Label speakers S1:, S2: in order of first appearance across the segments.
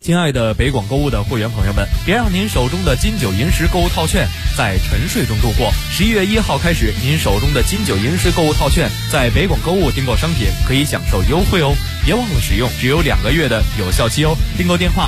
S1: 亲爱的北广购物的会员朋友们，别让您手中的金九银十购物套券在沉睡中度过。11月1号开始，您手中的金九银十购物套券在北广购物订购商品可以享受优惠哦，别忘了使用，只有2个月的有效期哦。订购电话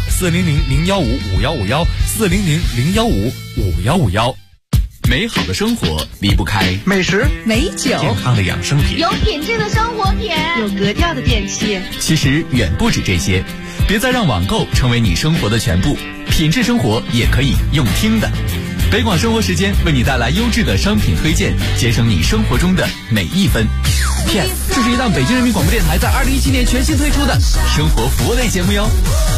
S1: 400-015-5151，400-015-5151。
S2: 美好的生活离不开
S3: 美食、
S4: 美酒、
S2: 健康的养生品，
S5: 有品质的生活品，
S4: 有格调的电器。
S2: 其实远不止这些，别再让网购成为你生活的全部，品质生活也可以用听的。北广生活时间为你带来优质的商品推荐，节省你生活中的每一分。Yes， 这是一档北京人民广播电台在2017年全新推出的生活服务类节目哟。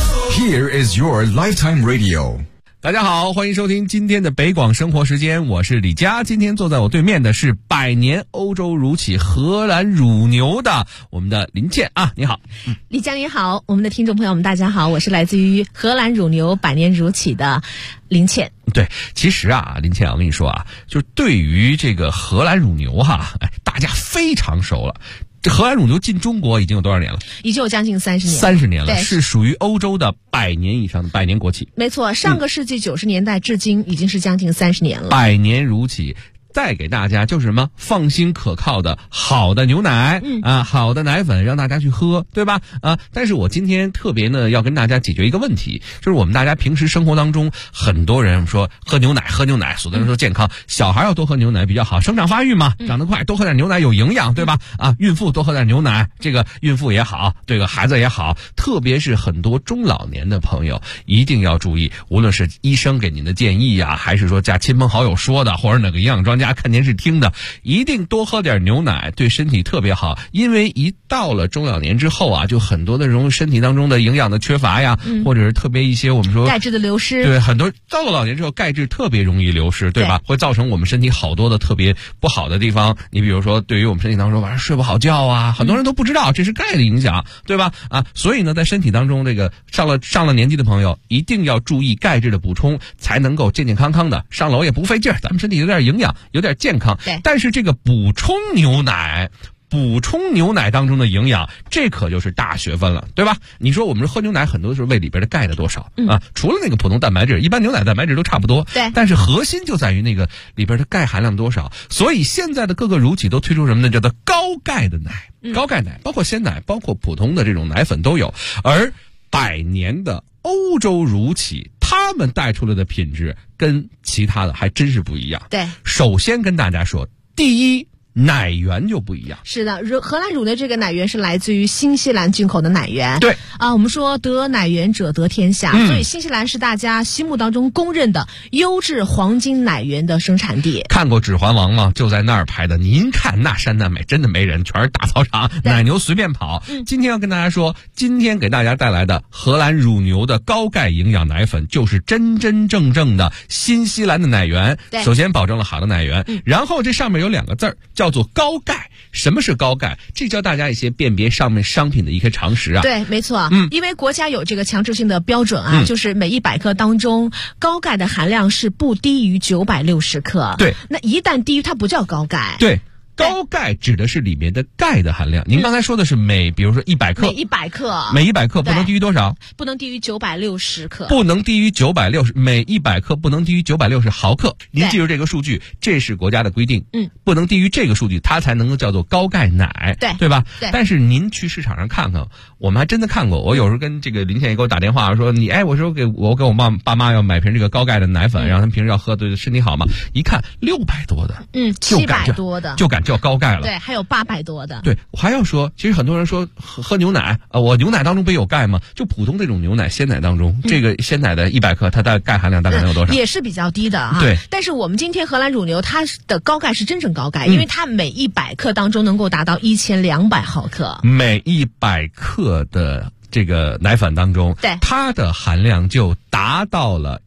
S6: Here is your lifetime radio。
S3: 大家好，欢迎收听今天的北广生活时间，我是李佳。今天坐在我对面的是百年欧洲乳企荷兰乳牛的我们的林倩啊，你好。
S4: 李佳你好，我们的听众朋友们大家好，我是来自于荷兰乳牛百年乳企的林倩。
S3: 对，其实啊，林倩，我跟你说啊，就是对于这个荷兰乳牛哈，大家非常熟了。这荷兰乳牛进中国已经有多少年了？
S4: 已经有将近30年。
S3: 30年了，是属于欧洲的100年以上的百年国企。
S4: 没错，上个世纪90年代至今已经是将近30年了。
S3: 百年乳企。带给大家就是什么放心可靠的好的牛奶好的奶粉让大家去喝，对吧？但是我今天特别呢要跟大家解决一个问题，就是我们大家平时生活当中很多人说喝牛奶，有的人说健康，小孩要多喝牛奶比较好，生长发育嘛，长得快，多喝点牛奶有营养，对吧？孕妇多喝点牛奶，这个孕妇也好，这个孩子也好，特别是很多中老年的朋友一定要注意，无论是医生给您的建议啊，还是说家亲朋好友说的，或者哪个营养专家看电视听的，一定多喝点牛奶，对身体特别好。因为一到了中老年之后啊，就很多的这种身体当中的营养的缺乏呀，或者是特别一些我们说
S4: 钙质的流失，
S3: 对，很多到了老年之后钙质特别容易流失，对吧？会造成我们身体好多的特别不好的地方。你比如说对于我们身体当中晚上睡不好觉啊，很多人都不知道这是钙的影响，对吧？所以呢在身体当中这个上了年纪的朋友一定要注意钙质的补充，才能够健健康康的上楼也不费劲儿，咱们身体有点营养，有点健康。但是这个补充牛奶当中的营养，这可就是大学问了，对吧？你说我们喝牛奶很多时候喂里边的钙的多少除了那个普通蛋白质，一般牛奶蛋白质都差不多，
S4: 对，
S3: 但是核心就在于那个里边的钙含量多少。所以现在的各个乳企都推出什么呢？叫做高钙的奶，高钙奶包括鲜奶，包括普通的这种奶粉都有。而100年的欧洲乳企他们带出来的品质跟其他的还真是不一样。
S4: 对，
S3: 首先跟大家说，第一，奶源就不一样。
S4: 是的，荷兰乳的这个奶源是来自于新西兰进口的奶源。
S3: 对
S4: 我们说得奶源者得天下，所以新西兰是大家心目当中公认的优质黄金奶源的生产地。
S3: 看过《指环王》吗？就在那儿拍的。您看那山那美，真的没人，全是大操场，奶牛随便跑。今天要跟大家说，今天给大家带来的荷兰乳牛的高钙营养奶粉，就是真真正正的新西兰的奶源。首先保证了好的奶源，然后这上面有2个字叫做高钙。什么是高钙？这教大家一些辨别上面商品的一些常识啊。
S4: 对，没错。因为国家有这个强制性的标准就是每100克当中高钙的含量是不低于960克。
S3: 对，
S4: 那一旦低于它不叫高钙。
S3: 对，高钙指的是里面的钙的含量。您刚才说的是比如说100克，每100克不能低于多少？
S4: 不能低于960克。
S3: 不能低于960，每100克不能低于960毫克。您记住这个数据，这是国家的规定。不能低于这个数据，它才能够叫做高钙奶，对吧？对。但是您去市场上看看，我们还真的看过。我有时候跟这个林倩也给我打电话说，我说给我爸妈要买瓶这个高钙的奶粉，让他们平时要喝，对身体好嘛。一看600多的
S4: ，700多的，
S3: 就敢叫高钙了。
S4: 对，还有800多的。
S3: 对，我还要说，其实很多人说喝牛奶我牛奶当中不有钙吗？就普通这种牛奶鲜奶当中，这个鲜奶的100克它的钙含量大概能有多少？
S4: 也是比较低的
S3: 对。
S4: 但是我们今天荷兰乳牛它的高钙是真正高钙，因为它每100克当中能够达到1200毫克。
S3: 每100克的这个奶粉当中，
S4: 对，
S3: 它的含量就达达到了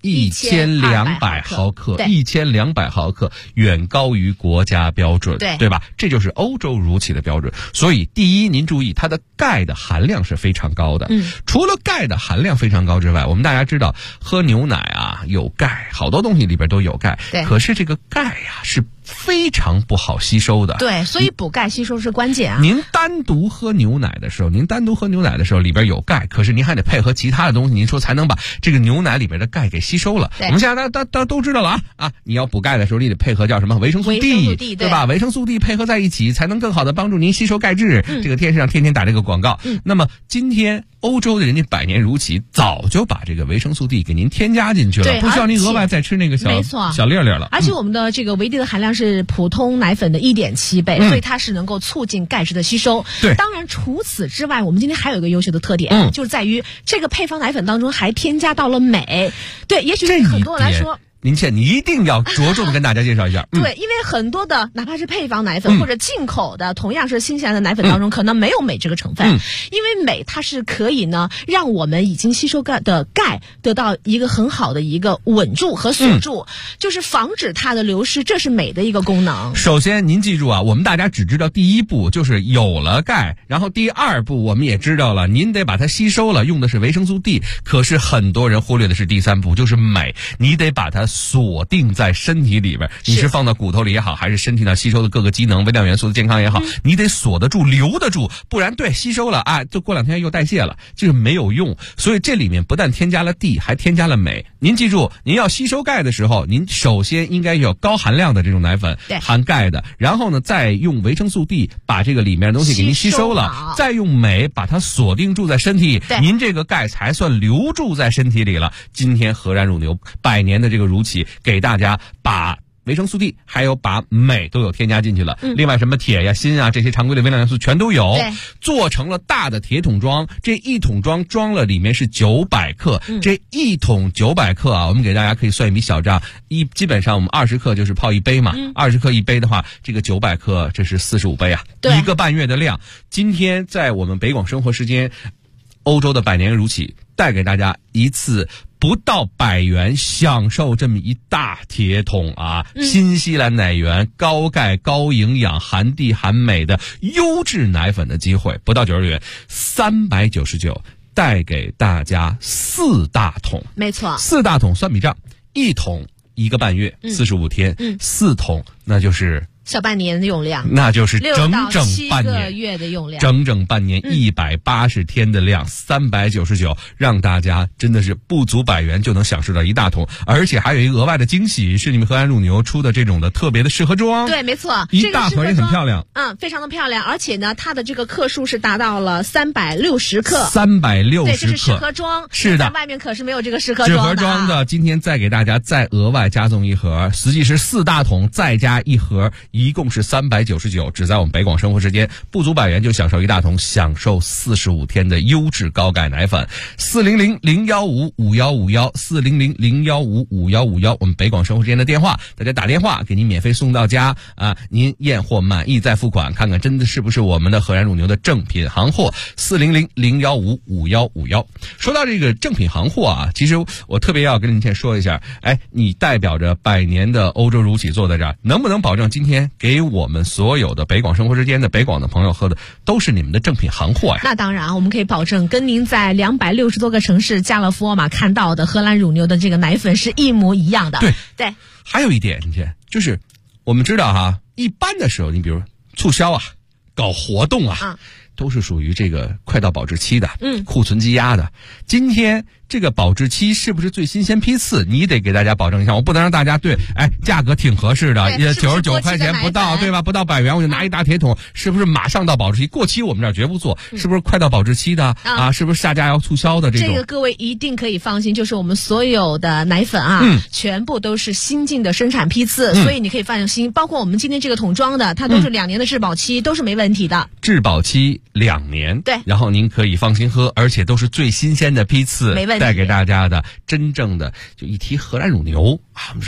S3: 1200毫克，1200毫克远高于国家标准，对吧？这就是欧洲乳企的标准。所以第一，您注意它的钙的含量是非常高的。除了钙的含量非常高之外，我们大家知道喝牛奶啊有钙，好多东西里边都有钙，可是这个钙呀是非常不好吸收的。
S4: 对，所以补钙吸收是关键啊。
S3: 您单独喝牛奶的时候里边有钙，可是您还得配合其他的东西，您说才能把这个牛奶里边的钙给吸收了。我们现在大家都知道了啊，你要补钙的时候，你得配合叫什么维生素 D， 对吧？维生素 D 配合在一起，才能更好的帮助您吸收钙质。这个电视上天天打这个广告。那么今天欧洲的人家百年乳企早就把这个维生素 D 给您添加进去了，不需要您额外再吃那个小粒粒了。
S4: 而且我们的这个维 D 的含量是普通奶粉的1.7倍，所以它是能够促进钙质的吸收。
S3: 对，
S4: 当然除此之外，我们今天还有一个优秀的特点，就是在于这个配方奶粉当中还添加到了镁。对，也许对很多人来说。
S3: 您一定要着重的跟大家介绍一下。
S4: 对，因为很多的哪怕是配方奶粉或者进口的同样是新鲜的奶粉当中，可能没有镁这个成分。因为镁它是可以呢让我们已经吸收的钙得到一个很好的一个稳住和锁住，就是防止它的流失，这是镁的一个功能。
S3: 首先您记住啊，我们大家只知道第一步就是有了钙，然后第二步我们也知道了您得把它吸收了，用的是维生素 D， 可是很多人忽略的是第三步，就是镁，你得把它锁定在身体里边，你是放到骨头里也好，还是身体上吸收的各个机能微量元素的健康也好，你得锁得住留得住，不然吸收了啊，就过2天又代谢了，就是没有用。所以这里面不但添加了 D， 还添加了镁。您记住，您要吸收钙的时候，您首先应该有高含量的这种奶粉含钙的，然后呢再用维生素 D 把这个里面的东西给您吸收了，再用镁把它锁定住在身体，您这个钙才算留住在身体里了。今天荷兰乳牛百年的这个乳企给大家把维生素 D 还有把镁都有添加进去了，另外什么铁呀、锌啊这些常规的微量元素全都有，做成了大的铁桶装，这一桶装装了里面是900克，这一桶900克啊，我们给大家可以算一笔小账，基本上我们20克就是泡一杯嘛，20克一杯的话，这个900克这是45杯啊，1个半月的量。今天在我们北广生活时间，欧洲的百年乳企带给大家一次不到100元享受这么一大铁桶啊，新西兰奶源高钙高营养含 D 含镁的优质奶粉的机会，不到90元，399带给大家4大桶。没错，4大桶算笔账，一桶1个半月，45天，4桶那就是
S4: 小半年的用量，
S3: 那就是整整半年
S4: 6到7个月的用量，
S3: 整整半年180天的量，399，让大家真的是不足100元就能享受到一大桶，而且还有一个额外的惊喜，是你们荷兰乳牛出的这种的特别的适合装。
S4: 对，没错，
S3: 一大盒也很漂亮，
S4: 非常的漂亮，而且呢，它的这个克数是达到了360克
S3: ，360克，
S4: 对，这是适合装，
S3: 是的，
S4: 在外面可是没有这个适合装的。
S3: 适合装的，今天再给大家再额外加送一盒，实际是4大桶再加一盒。一共是399，只在我们北广生活时间，不足100元就享受一大桶，享受45天的优质高钙奶粉。400-015-5151，400-015-5151，我们北广生活时间的电话，大家打电话给您免费送到家啊！您验货满意再付款，看看真的是不是我们的荷兰乳牛的正品行货。400-015-5151。说到这个正品行货啊，其实我特别要跟您先说一下，你代表着100年的欧洲乳企坐在这儿，能不能保证今天给我们所有的北广生活之间的北广的朋友喝的都是你们的正品行货呀？
S4: 那当然，我们可以保证跟您在260多个城市家乐福、沃尔玛看到的荷兰乳牛的这个奶粉是一模一样的。对，
S3: 还有一点，就是我们知道哈，一般的时候，你比如促销啊，搞活动啊，都是属于这个快到保质期的，库存积压的。今天这个保质期是不是最新鲜批次？你得给大家保证一下，我不能让大家价格挺合适的，也99块钱不到，对吧？不到100元我就拿一大铁桶，是不是马上到保质期？过期我们这儿绝不做，是不是快到保质期的啊？是不是下架要促销的这种？
S4: 这个各位一定可以放心，就是我们所有的奶粉全部都是新进的生产批次，所以你可以放心。包括我们今天这个桶装的，它都是2年的质保期，都是没问题的。
S3: 质保期2年，
S4: 对，
S3: 然后您可以放心喝，而且都是最新鲜的批次，
S4: 没问题。
S3: 带给大家的真正的，就一提荷兰乳牛啊，不是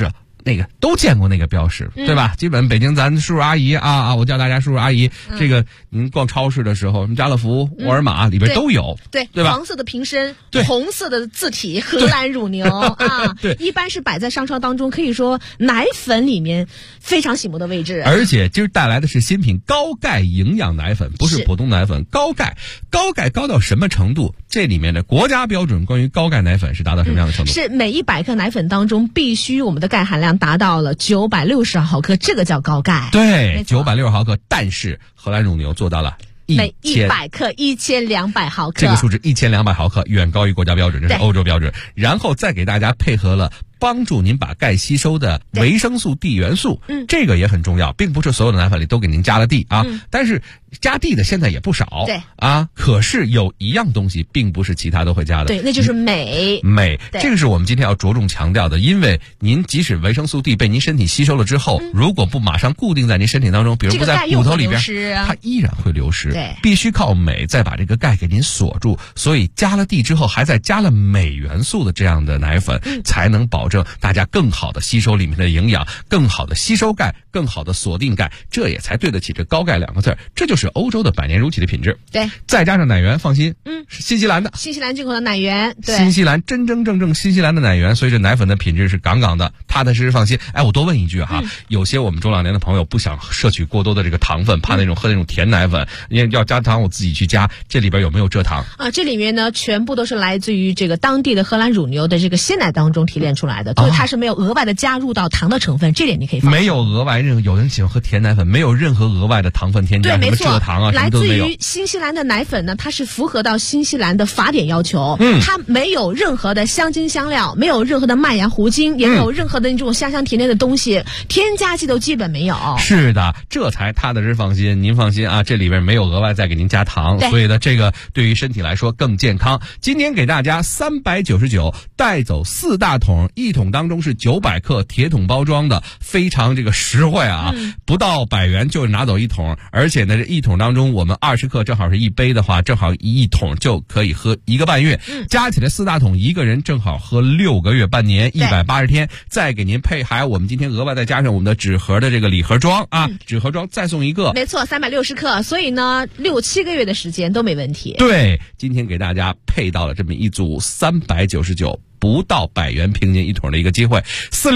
S3: 那个都见过那个标识，对吧？基本北京咱叔叔阿姨啊，我叫大家叔叔阿姨。这个您逛超市的时候，什么家乐福、沃尔玛里边都有，对吧？
S4: 黄色的瓶身，红色的字体，荷兰乳牛啊，
S3: 对，
S4: 一般是摆在商超当中，可以说奶粉里面非常醒目的位置。
S3: 而且今儿带来的是新品高钙营养奶粉，不是普通奶粉，高钙高到什么程度？这里面的国家标准关于高钙奶粉是达到什么样的程度？
S4: 是每100克奶粉当中必须我们的钙含量达到了960毫克，这个叫高钙。
S3: 对，960毫克，但是荷兰乳牛做到了
S4: 每100克1200毫克，
S3: 这个数值1200毫克远高于国家标准，这是欧洲标准。然后再给大家配合了帮助您把钙吸收的维生素 D 元素，这个也很重要，并不是所有的奶粉里都给您加了 D 啊，但是加 D 的现在也不少，
S4: 对
S3: 啊，可是有一样东西并不是其他都会加的，
S4: 对，那就是镁，
S3: 这个是我们今天要着重强调的，因为您即使维生素 D 被您身体吸收了之后，如果不马上固定在您身体当中，比如不在骨头里边，它依然会流失，
S4: 对，
S3: 必须靠镁再把这个钙给您锁住，所以加了 D 之后，还再加了镁元素的这样的奶粉，才能保证大家更好的吸收里面的营养，更好的吸收钙，更好的锁定钙，这也才对得起这高钙2个字，这就是欧洲的百年如起的品质。
S4: 对，
S3: 再加上奶源，放心，是新西兰的，
S4: 新西兰进口的奶源，对，
S3: 新西兰真正新西兰的奶源，所以这奶粉的品质是杠杠的，踏踏实实放心。哎，我多问一句哈，有些我们中老年的朋友不想摄取过多的这个糖分，怕喝那种甜奶粉，因为要加糖我自己去加，这里边有没有蔗糖
S4: 啊？这里面呢全部都是来自于这个当地的荷兰乳牛的这个鲜奶当中提炼出来的，所以它是没有额外的加入到糖的成分，这点你可以放心。
S3: 没有额外有人喜欢喝甜奶粉，没有任何额外的糖分添加，
S4: 对，
S3: 什么蔗糖啊，什么都没有。
S4: 来自于新西兰的奶粉呢，它是符合到新西兰的法典要求，它没有任何的香精香料，没有任何的麦芽糊精，也没有任何的这种香甜的东西，添加剂都基本没有。
S3: 是的，这才踏踏实实放心。您放心啊，这里边没有额外再给您加糖，所以呢，这个对于身体来说更健康。今天给大家399带走4大桶，一桶当中是900克铁桶包装的，非常这个实惠啊，不到100元就拿走一桶，而且呢，这一桶当中我们20克正好是一杯的话，正好一桶就可以喝1个半月，加起来4大桶，一个人正好喝6个月半年，180天，再给您配还我们今天额外再加上我们的纸盒的这个礼盒装啊，纸盒装再送一个，
S4: 没错，360克，所以呢6、7个月的时间都没问题。
S3: 对，今天给大家配到了这么一组399。不到100元平均一桶的一个机会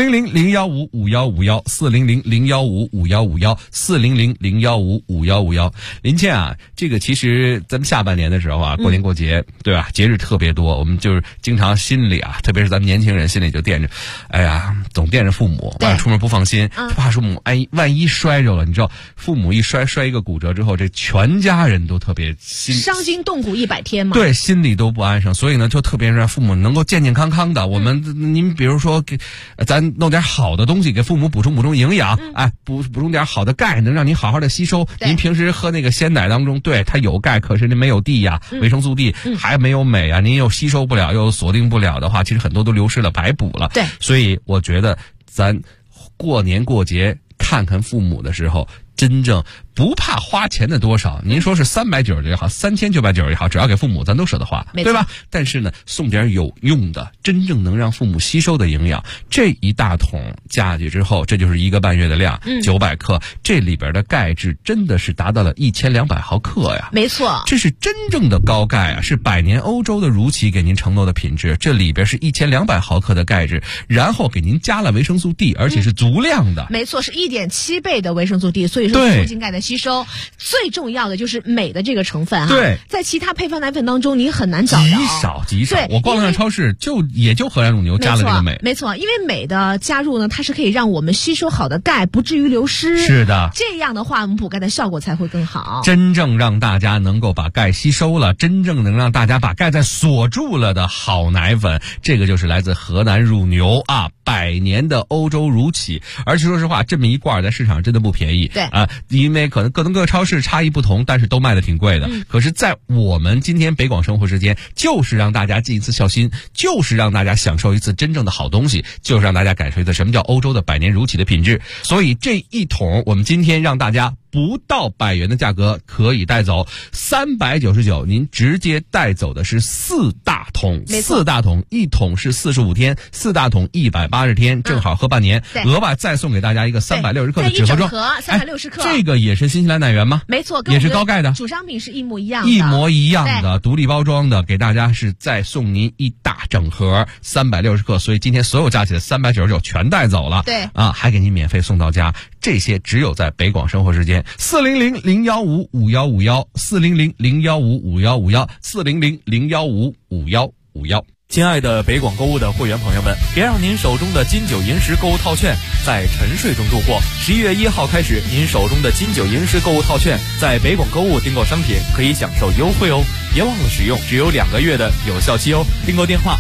S3: ，400-015-5151，400-015-5151，400-015-5151。林倩啊，这个其实咱们下半年的时候啊，过年过节，对吧？节日特别多，我们就是经常心里啊，特别是咱们年轻人心里就惦着，哎呀，总惦着父母，晚上出门不放心，怕父母万一摔着了，你知道，父母一摔一个骨折之后，这全家人都特别
S4: 伤筋动骨100天嘛，
S3: 对，心里都不安生，所以呢，就特别让父母能够健健康康的，我们您比如说给咱弄点好的东西给父母补充营养，哎，补充点好的钙，能让您好好的吸收。您平时喝那个鲜奶当中，对它有钙，可是您没有 D 呀，维生素 D 还没有镁啊，您又吸收不了，又锁定不了的话，其实很多都流失了，白补了。
S4: 对，
S3: 所以我觉得咱过年过节看看父母的时候，真正不怕花钱的多少，您说是390也好，3990也好，只要给父母咱都舍得花，对吧？但是呢，送点有用的，真正能让父母吸收的营养，这一大桶加下去之后，这就是1个半月的量，900克，这里边的钙质真的是达到了1200毫克呀，
S4: 没错，
S3: 这是真正的高钙啊，是百年欧洲的如期给您承诺的品质，这里边是1200毫克的钙质，然后给您加了维生素 D， 而且是足量的，
S4: 没错，是1.7倍的维生素 D， 所以说促进钙的吸收，最重要的就是镁的这个成分哈。
S3: 对，
S4: 在其他配方奶粉当中你很难找到，
S3: 极少。
S4: 对，
S3: 我逛了上超市，也就荷兰乳牛加了这个镁。
S4: 没错，因为镁的加入呢，它是可以让我们吸收好的钙不至于流失。
S3: 是的，
S4: 这样的话，我们补钙的效果才会更好。
S3: 真正让大家能够把钙吸收了，真正能让大家把钙再锁住了的好奶粉，这个就是来自荷兰乳牛啊，100年的欧洲乳起。而且说实话，这么一罐在市场真的不便宜。
S4: 对
S3: 啊，因为可能各个超市差异不同，但是都卖的挺贵的。可是在我们今天北广生活时间，就是让大家尽一次孝心，就是让大家享受一次真正的好东西，就是让大家感受一次什么叫欧洲的100年如起的品质。所以这一桶我们今天让大家不到100元的价格可以带走，399您直接带走的是4大桶，4大桶，1桶是45天，4大桶180天，正好喝半年。额外再送给大家一个360克的纸盒装
S4: ，360克，
S3: 这个也是新西兰奶源吗？
S4: 没错，
S3: 也是高钙的，
S4: 主商品是一模一样的，
S3: 一模一样的，独立包装的，给大家是再送您一大整盒360克，所以今天所有加起来399全带走了。
S4: 对
S3: 啊，还给您免费送到家，这些只有在北广生活时间，400-015-5151，400-015-5151，400-015-5151。
S1: 亲爱的北广购物的会员朋友们，别让您手中的金九银十购物套券在沉睡中度过。11月1号开始，您手中的金九银十购物套券在北广购物订购商品可以享受优惠哦，别忘了使用，只有2个月的有效期哦。订购电话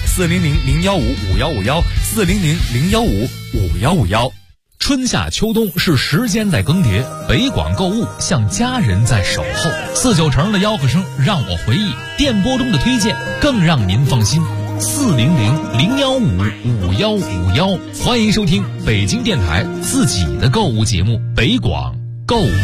S1: 400-015-5151，400-015-5151。
S5: 春夏秋冬是时间在更迭，北广购物像家人在守候。49成的吆喝声让我回忆，电波中的推荐更让您放心。400-015-5151，欢迎收听北京电台自己的购物节目《北广购物》。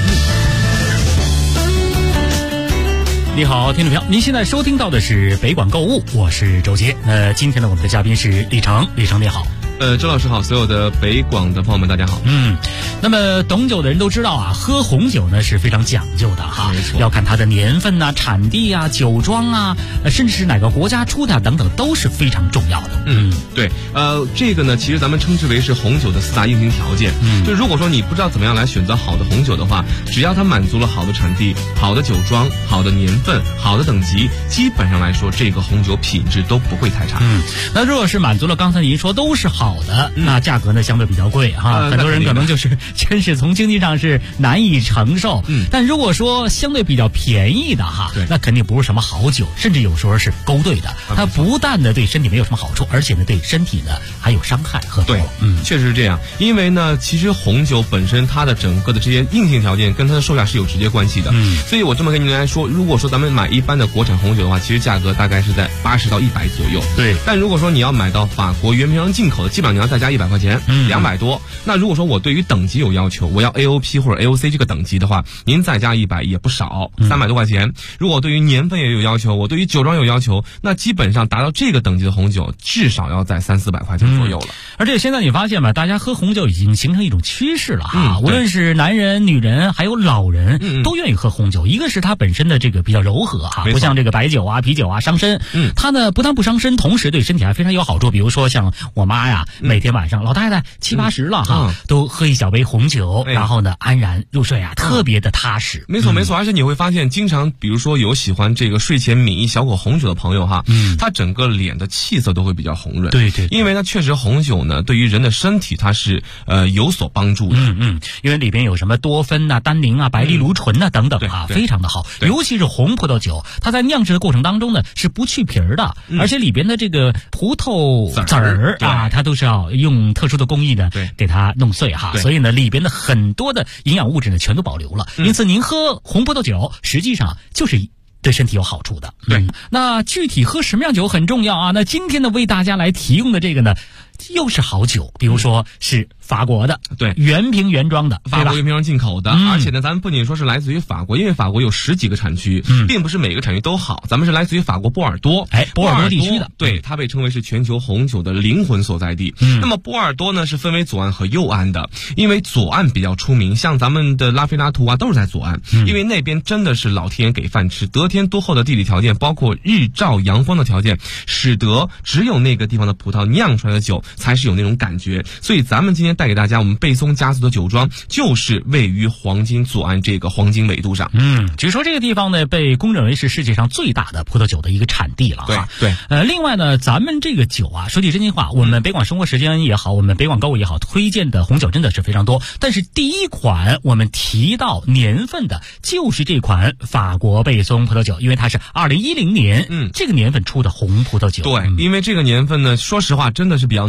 S7: 你好，听众朋友，您现在收听到的是北广购物，我是周杰。今天呢，我们的嘉宾是李成，李成你好。
S3: 周老师好，所有的北广的朋友们大家好。
S7: 那么懂酒的人都知道啊，喝红酒呢是非常讲究的哈，
S3: 没错，
S7: 要看它的年份啊、产地啊、酒庄啊，甚至是哪个国家出的等等，都是非常重要的。
S3: 对，这个呢，其实咱们称之为是红酒的4大硬性条件。就如果说你不知道怎么样来选择好的红酒的话，只要它满足了好的产地、好的酒庄、好的年份、好的等级，基本上来说，这个红酒品质都不会太差。
S7: 那如果是满足了刚才您说都是好的，那价格呢相对比较贵哈，很多人可能就是真是从经济上是难以承受。但如果说相对比较便宜的哈，那肯定不是什么好酒，甚至有时候是勾兑的。它不但呢对身体没有什么好处，而且呢对身体呢还有伤害和
S3: 对，确实是这样。因为呢，其实红酒本身它的整个的这些硬性条件跟它的售价是有直接关系的。所以我这么跟您来说，如果说咱们买一般的国产红酒的话，其实价格大概是在80到100左右。
S7: 对。
S3: 但如果说你要买到法国原瓶装进口的，基本上你要再加100块钱，200多。那如果说我对于等级有要求，我要 AOP 或者 AOC 这个等级的话，您再加100也不少，300多块钱。如果对于年份也有要求，我对于酒庄有要求，那基本上达到这个等级的红酒，至少要在300-400块钱左右了。
S7: 而且现在你发现吧，大家喝红酒已经形成一种趋势了哈，无论是男人、女人，还有老人，都愿意喝红酒。一个是它本身的这个比较柔和哈，不像这个白酒啊、啤酒啊伤身。它呢不但不伤身，同时对身体还非常有好处。比如说像我妈呀，每天晚上老太太70、80了哈，都喝一小杯红酒，然后呢安然入睡啊，特别的踏实。
S3: 没错没错，而且你会发现，经常比如说有喜欢这个睡前抿一小口红酒的朋友哈，他整个脸的气色都会比较红润。
S7: 对对，
S3: 因为呢，确实红酒呢对于人的身体它是有所帮助的。
S7: 因为里边有什么多酚啊、单宁啊、白藜芦醇啊等等啊，非常的好。尤其是红葡萄酒，它在酿制的过程当中呢是不去皮儿的，而且里边的这个葡萄籽儿啊，它都是要用特殊的工艺呢给它弄碎哈，所以呢里边的很多的营养物质呢全都保留了。因此您喝红葡萄酒实际上就是对身体有好处的。
S3: 对，
S7: 那具体喝什么样酒很重要啊。那今天呢为大家来提供的这个呢又是好酒，比如说是法国的，
S3: 对，
S7: 原瓶原装的，
S3: 法国原瓶装进口的，而且呢，咱们不仅说是来自于法国，因为法国有10几个产区，并不是每个产区都好，咱们是来自于法国波尔多，
S7: 波尔多地区的，
S3: 对，它被称为是全球红酒的灵魂所在地。那么波尔多呢是分为左岸和右岸的，因为左岸比较出名，像咱们的拉菲拉图啊都是在左岸，因为那边真的是老天爷给饭吃，得天独厚的地理条件，包括日照阳光的条件，使得只有那个地方的葡萄酿出来的酒才是有那种感觉。所以咱们今天带给大家我们贝松家族的酒庄，就是位于黄金左岸这个黄金纬度上。
S7: 据说这个地方呢被公认为是世界上最大的葡萄酒的一个产地了哈。
S3: 对，
S7: 另外呢，咱们这个酒啊，说句真心话，我们北广生活时间也好，我们北广购物也好，推荐的红酒真的是非常多。但是第一款我们提到年份的，就是这款法国贝松葡萄酒，因为它是2010年这个年份出的红葡萄酒。
S3: 对，因为这个年份呢，说实话真的是比较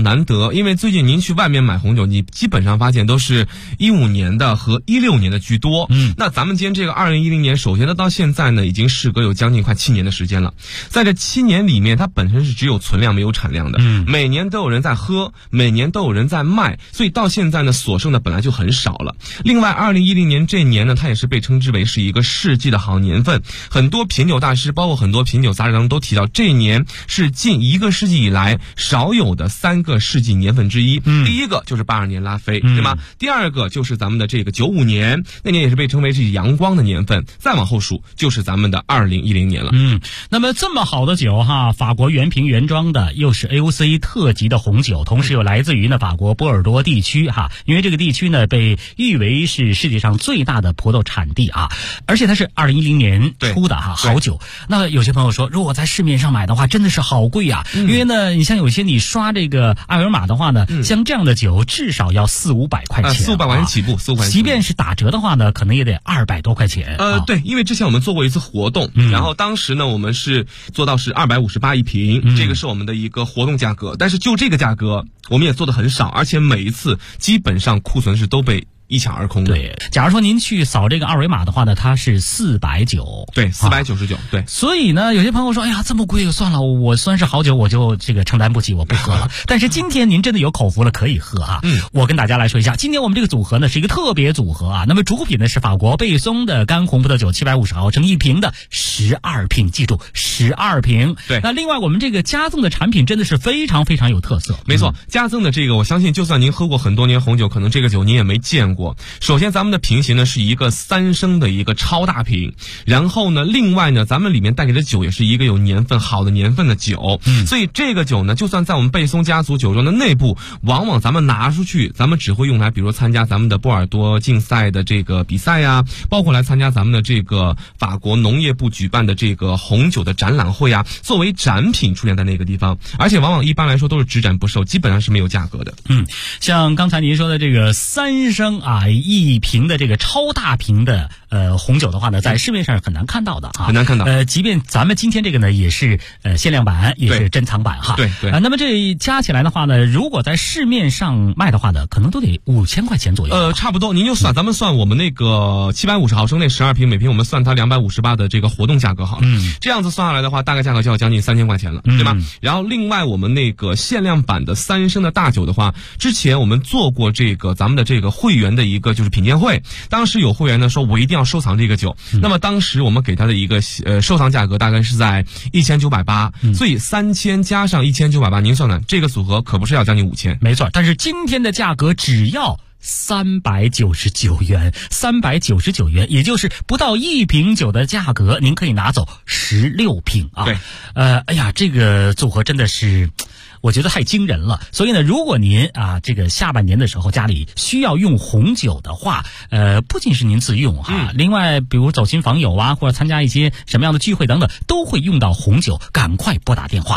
S8: 难得，因为最近您去外面买红酒，你基本上发现都是15年的和16年的居多。那咱们今天这个2010年，首先呢到现在呢已经时隔有将近快7年的时间了，在这7年里面，它本身是只有存量没有产量的，每年都有人在喝，每年都有人在卖，所以到现在呢所剩的本来就很少了。另外2010年这一年呢，它也是被称之为是一个世纪的好年份，很多品酒大师包括很多品酒杂志当中都提到，这一年是近1个世纪以来少有的3个世纪年份之一。第一个就是82年拉菲，对吗？第二个就是咱们的这个95年，那年也是被称为是阳光的年份，再往后数就是咱们的2010年了。
S7: 那么这么好的酒哈，法国原瓶原装的，又是 AOC 特级的红酒，同时又来自于呢法国波尔多地区哈，因为这个地区呢被誉为是世界上最大的葡萄产地啊，而且它是2010年出的哈，好酒。那有些朋友说，如果在市面上买的话，真的是好贵啊，因为呢，你像有些你刷这个二维码的话呢，像这样的酒至少要400-500块钱
S8: ，400-500块钱起步，400块钱。
S7: 即便是打折的话呢，可能也得200多块钱。
S8: 对，因为之前我们做过一次活动，然后当时呢，我们是做到是258一瓶，这个是我们的一个活动价格，但是就这个价格，我们也做的很少，而且每一次基本上库存是都被一抢而空的。
S7: 对，假如说您去扫这个二维码的话呢，它是490，
S8: 对，499，对。
S7: 所以呢，有些朋友说，哎呀，这么贵，算了，我虽然是好酒，我就这个承担不起，我不喝了。但是今天您真的有口福了，可以喝啊。我跟大家来说一下，今天我们这个组合呢是一个特别组合啊。那么主品呢是法国贝松的干红葡萄酒750毫升一瓶的12瓶，记住12瓶。
S8: 对。
S7: 那另外我们这个加赠的产品真的是非常非常有特色。
S8: 没错，加赠的这个，我相信就算您喝过很多年红酒，可能这个酒您也没见过。首先咱们的瓶型呢是一个3升的一个超大瓶，然后呢另外呢咱们里面带给的酒也是一个有年份好的年份的酒，所以这个酒呢就算在我们贝松家族酒庄的内部，往往咱们拿出去，咱们只会用来比如参加咱们的波尔多竞赛的这个比赛呀，包括来参加咱们的这个法国农业部举办的这个红酒的展览会啊，作为展品出现在那个地方，而且往往一般来说都是只展不售，基本上是没有价格的。
S7: 像刚才您说的这个3升啊一瓶的这个超大瓶的红酒的话呢，在市面上很难看到的啊，
S8: 很难看到。
S7: 即便咱们今天这个呢也是限量版，也是珍藏版哈。
S8: 对对。
S7: 那么这加起来的话呢，如果在市面上卖的话呢，可能都得5000块钱左右。
S8: 差不多，您就算咱们算我们那个750毫升那12瓶，每瓶我们算它258的这个活动价格好了。这样子算下来的话，大概价格就要将近3000块钱了，对吧？然后另外我们那个限量版的3升的大酒的话，之前我们做过这个咱们的这个会员的一个就是品鉴会，当时有会员呢说我一定要收藏这个酒，那么当时我们给他的一个收藏价格大概是在1980，所以3000加上1980，您算算这个组合可不是要将近5000。
S7: 没错，但是今天的价格只要399元，399元，也就是不到1瓶酒的价格，您可以拿走16瓶啊。
S8: 对，
S7: 哎呀，这个组合真的是，我觉得太惊人了。所以呢，如果您啊这个下半年的时候家里需要用红酒的话，不仅是您自用哈，另外比如走亲访友啊，或者参加一些什么样的聚会等等，都会用到红酒，赶快拨打电话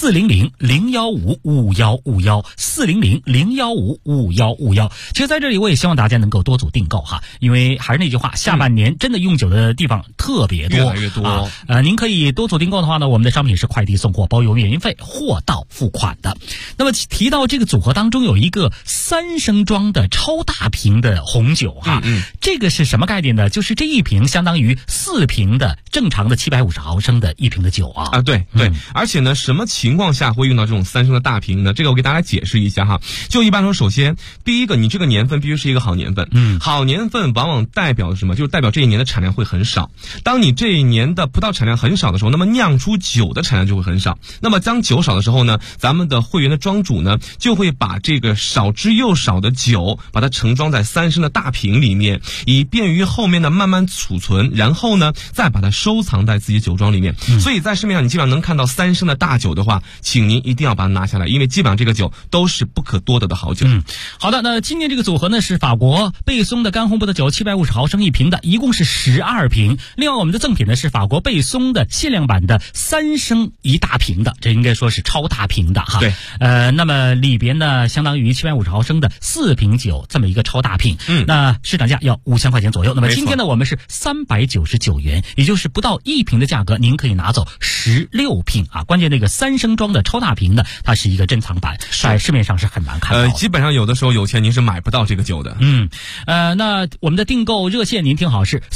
S7: 400-015-5151，400-015-5151。其实在这里我也希望大家能够多组订购哈，因为还是那句话，下半年真的用酒的地方特别多，
S8: 越来越多。
S7: 您可以多组订购的话呢，我们的商品是快递送货，包邮免运费，货到付款的。那么提到这个组合当中有一个3升装的超大瓶的红酒哈，这个是什么概念呢？就是这一瓶相当于4瓶的正常的750毫升的一瓶的酒啊。
S8: 对对，而且呢，什么情况下会用到这种3升的大瓶呢？这个我给大家解释一下哈。就一般说，首先第一个，你这个年份必须是一个好年份，好年份往往代表什么？就是代表这一年的产量会很少。当你这一年的葡萄产量很少的时候，那么酿出酒的产量就会很少。那么当酒少的时候呢，咱们的会员的庄主呢，就会把这个少之又少的酒，把它盛装在3升的大瓶里面，以便于后面的慢慢储存，然后呢，再把它收藏在自己酒庄里面。所以在市面上你基本上能看到3升的大酒的话，请您一定要把它拿下来，因为基本上这个酒都是不可多得的好酒。
S7: 好的，那今天这个组合呢是法国贝松的干红葡萄酒750毫升一瓶的，一共是12瓶。另外我们的赠品呢是法国贝松的限量版的3升一大瓶的，这应该说是超大瓶的哈。 哈。
S8: 对，
S7: 那么里边呢，相当于750毫升的4瓶酒这么一个超大瓶，那市场价要5000块钱左右。那么今天呢，我们是399元，也就是不到1瓶的价格，您可以拿走16瓶啊。关键那个3升装的超大瓶呢，它是一个珍藏版，在市面上是很难看到的。
S8: 基本上有的时候有钱您是买不到这个酒的。
S7: 那我们的订购热线您听好是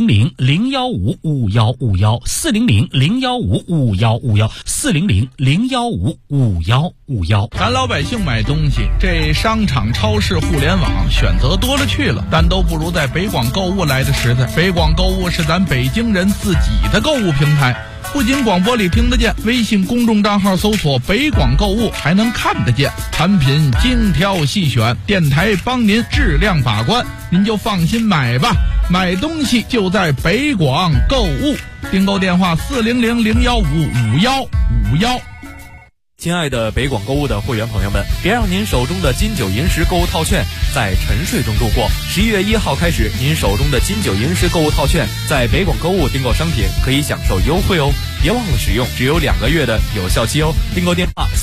S7: 400-015-5151，400-015-5151，400-015-5151。
S9: 咱老百姓买东西，这商场、超市、互联网选择多了去了，但都不如在北广购物来的实在。北广购物是咱北京人自己的购物平台，不仅广播里听得见，微信公众账号搜索北广购物还能看得见，产品精挑细选，电台帮您质量把关，您就放心买吧。买东西就在北广购物，订购电话400-015-5151。
S1: 亲爱的北广购物的会员朋友们，别让您手中的金九银十购物套券在沉睡中度过。11月1号开始，您手中的金九银十购物套券在北广购物订购商品可以享受优惠哦，别忘了使用，只有2个月的有效期哦。订购电话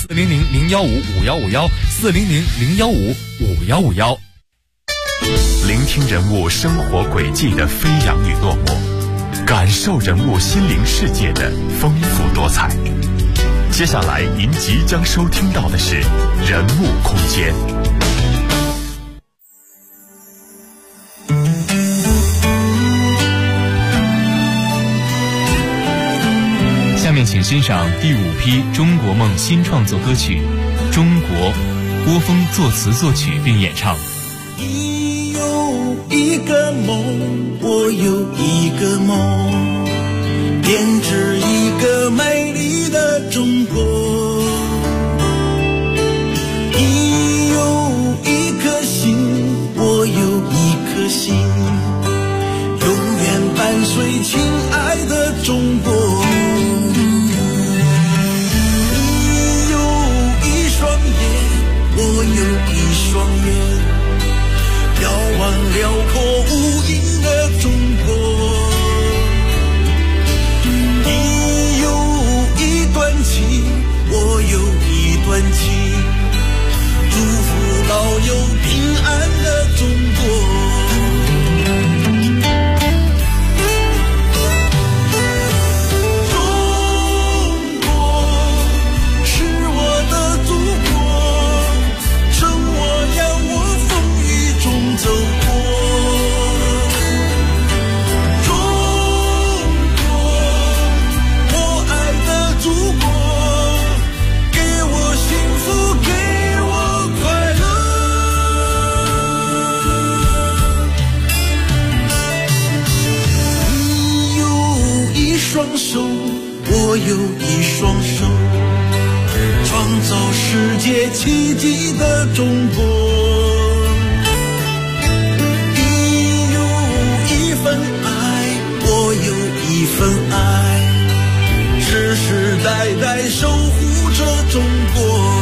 S1: 400-015-5151，400-015-5151。
S10: 聆听人物生活轨迹的飞扬与落寞，感受人物心灵世界的丰富多彩。接下来您即将收听到的是人物空间。
S2: 下面请欣赏第5批中国梦新创作歌曲《中国》，郭峰作词作曲并演唱。
S11: 你有一个梦，我有一个梦，编织一个美丽的中国。你有一颗心，我有一颗心，永远伴随亲爱的中国。你有一双眼，我有一双眼，遥望辽阔无垠的中国。你有一段情，我有一段情，祝福保佑平安的中国。我有一双手，创造世界奇迹的中国。你有一份爱，我有一份爱，世世代代守护着中国。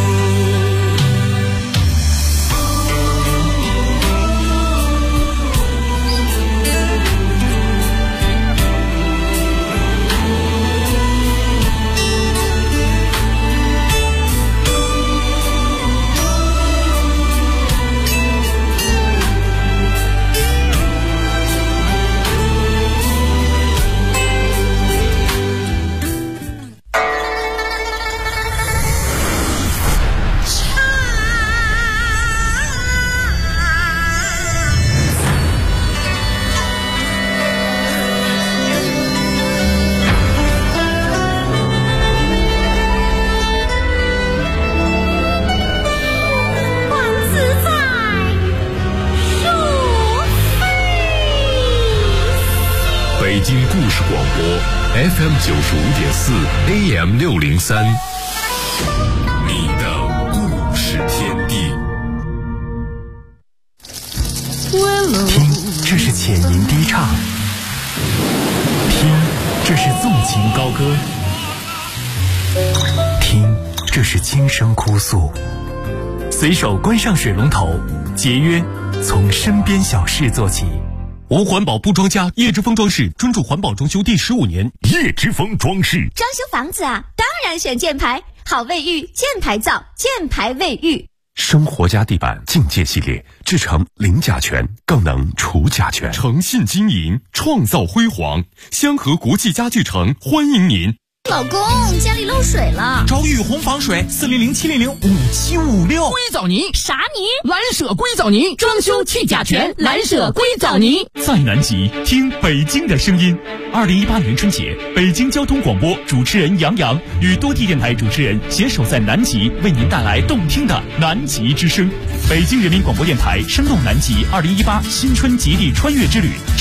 S10: 北京故事广播 FM 95.4 AM 603，你的故事天地。
S12: 听，这是浅吟低唱；听，这是纵情高歌；听，这是轻声哭诉。随手关上水龙头，节约从身边小事做起。
S13: 无环保不装家，叶之峰装饰专注环保装修第15年。
S10: 叶之峰装饰
S14: 装修房子啊，当然选箭牌。 好卫浴箭牌皂，箭牌卫浴。
S10: 生活家地板境界系列，制成零甲醛，更能除甲醛。诚信经营，创造辉煌。香河国际家具城欢迎您。
S14: 老公，家里漏水了，
S15: 找雨虹防水400-700-5756。硅藻泥？
S14: 啥泥？
S15: 蓝舍硅藻泥，装修去甲醛，蓝舍硅藻泥。
S13: 在南极听北京的声音。2018年春节，北京交通广播主持人杨洋与多地电台主持人携手在南极，为您带来动听的南极之声。北京人民广播电台声动南极2018新春极地穿越之旅。